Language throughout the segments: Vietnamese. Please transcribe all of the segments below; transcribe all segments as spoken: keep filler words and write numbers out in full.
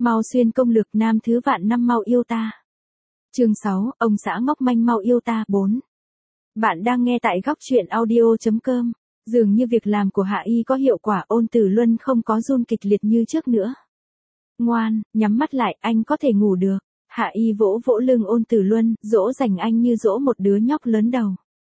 Mau xuyên công lược nam thứ vạn năm mau yêu ta. Chương sáu, ông xã ngốc manh mau yêu ta bốn. Bạn đang nghe tại góc truyện audio chấm com. Dường như việc làm của Hạ Y có hiệu quả, Ôn Tử Luân không có run kịch liệt như trước nữa. Ngoan, nhắm mắt lại, anh có thể ngủ được. Hạ Y vỗ vỗ lưng Ôn Tử Luân, dỗ dành anh như dỗ một đứa nhóc lớn đầu.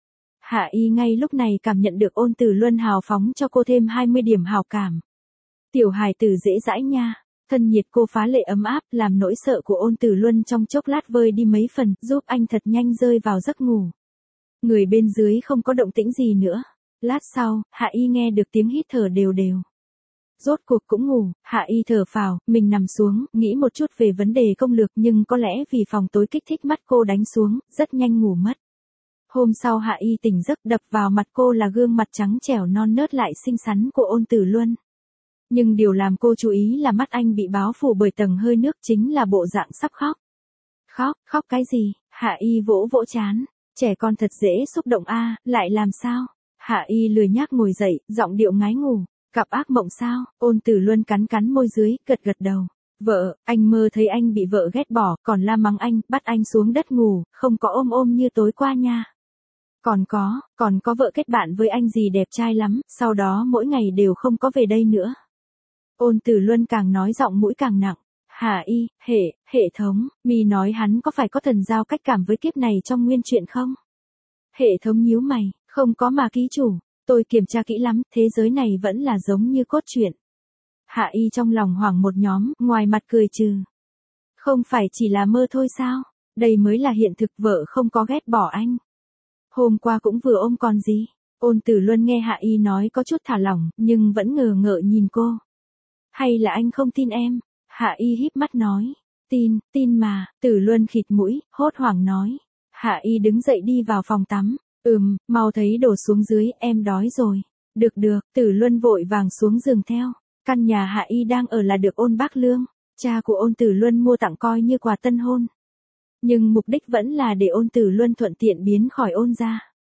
Hạ Y ngay lúc này cảm nhận được Ôn Tử Luân hào phóng cho cô thêm hai mươi điểm hào cảm. Tiểu hài tử dễ dãi nha. Thân nhiệt cô phá lệ ấm áp, làm nỗi sợ của Ôn Tử Luân trong chốc lát vơi đi mấy phần, giúp anh thật nhanh rơi vào giấc ngủ. Người bên dưới không có động tĩnh gì nữa. Lát sau, Hạ Y nghe được tiếng hít thở đều đều. Rốt cuộc cũng ngủ, Hạ Y thở phào, mình nằm xuống, nghĩ một chút về vấn đề công lược, nhưng có lẽ vì phòng tối kích thích mắt cô đánh xuống, rất nhanh ngủ mất. Hôm sau Hạ Y tỉnh giấc, đập vào mặt cô là gương mặt trắng trẻo non nớt lại xinh xắn của Ôn Tử Luân. Nhưng điều làm cô chú ý là mắt anh bị báo phủ bởi tầng hơi nước, chính là bộ dạng sắp khóc. Khóc, khóc cái gì? Hạ Y vỗ vỗ trán. Trẻ con thật dễ xúc động a, lại làm sao? Hạ Y lười nhác ngồi dậy, giọng điệu ngái ngủ. Cặp ác mộng sao? Ôn Tử Luân cắn cắn môi dưới, gật gật đầu. Vợ, anh mơ thấy anh bị vợ ghét bỏ, còn la mắng anh, bắt anh xuống đất ngủ, không có ôm ôm như tối qua nha. Còn có, còn có vợ kết bạn với anh gì đẹp trai lắm, sau đó mỗi ngày đều không có về đây nữa. Ôn Tử Luân càng nói giọng mũi càng nặng. Hạ Y, hệ, hệ thống, mi nói hắn có phải có thần giao cách cảm với kiếp này trong nguyên truyện không? Hệ thống nhíu mày, không có mà ký chủ, tôi kiểm tra kỹ lắm, thế giới này vẫn là giống như cốt truyện. Hạ Y trong lòng hoảng một nhóm, ngoài mặt cười trừ. Không phải chỉ là mơ thôi sao? Đây mới là hiện thực, vợ không có ghét bỏ anh. Hôm qua cũng vừa ôm còn gì? Ôn Tử Luân nghe Hạ Y nói có chút thả lỏng, nhưng vẫn ngờ ngợ nhìn cô. Hay là anh không tin em? Hạ Y híp mắt nói. Tin, tin mà. Tử Luân khịt mũi, hốt hoảng nói. Hạ Y đứng dậy đi vào phòng tắm. Ừm, mau thấy đổ xuống dưới, em đói rồi. Được được, Tử Luân vội vàng xuống giường theo. Căn nhà Hạ Y đang ở là được Ôn Bác Lương, cha của Ôn Tử Luân mua tặng coi như quà tân hôn. Nhưng mục đích vẫn là để Ôn Tử Luân thuận tiện biến khỏi Ôn gia.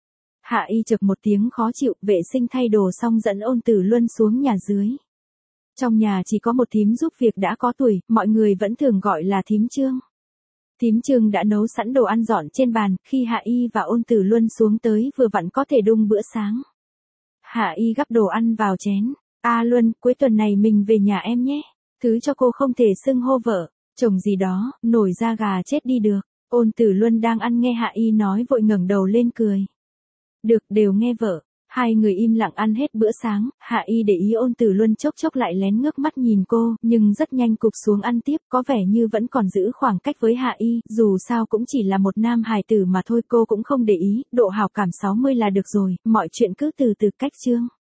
Hạ Y chợp một tiếng khó chịu, vệ sinh thay đồ xong dẫn Ôn Tử Luân xuống nhà dưới. Trong nhà chỉ có một thím giúp việc đã có tuổi, mọi người vẫn thường gọi là thím Trương. Thím Trương đã nấu sẵn đồ ăn dọn trên bàn, khi Hạ Y và Ôn Tử Luân xuống tới vừa vặn có thể đung bữa sáng. Hạ Y gắp đồ ăn vào chén. A Luân, cuối tuần này mình về nhà em nhé. Thứ cho cô không thể xưng hô vợ, chồng gì đó, nổi da gà chết đi được. Ôn Tử Luân đang ăn nghe Hạ Y nói vội ngẩng đầu lên cười. Được, đều nghe vợ. Hai người im lặng ăn hết bữa sáng, Hạ Y để ý Ôn Tử Luân chốc chốc lại lén ngước mắt nhìn cô, nhưng rất nhanh cụp xuống ăn tiếp, có vẻ như vẫn còn giữ khoảng cách với Hạ Y, dù sao cũng chỉ là một nam hài tử mà thôi, cô cũng không để ý, độ hảo cảm sáu mươi là được rồi, mọi chuyện cứ từ từ cách chương.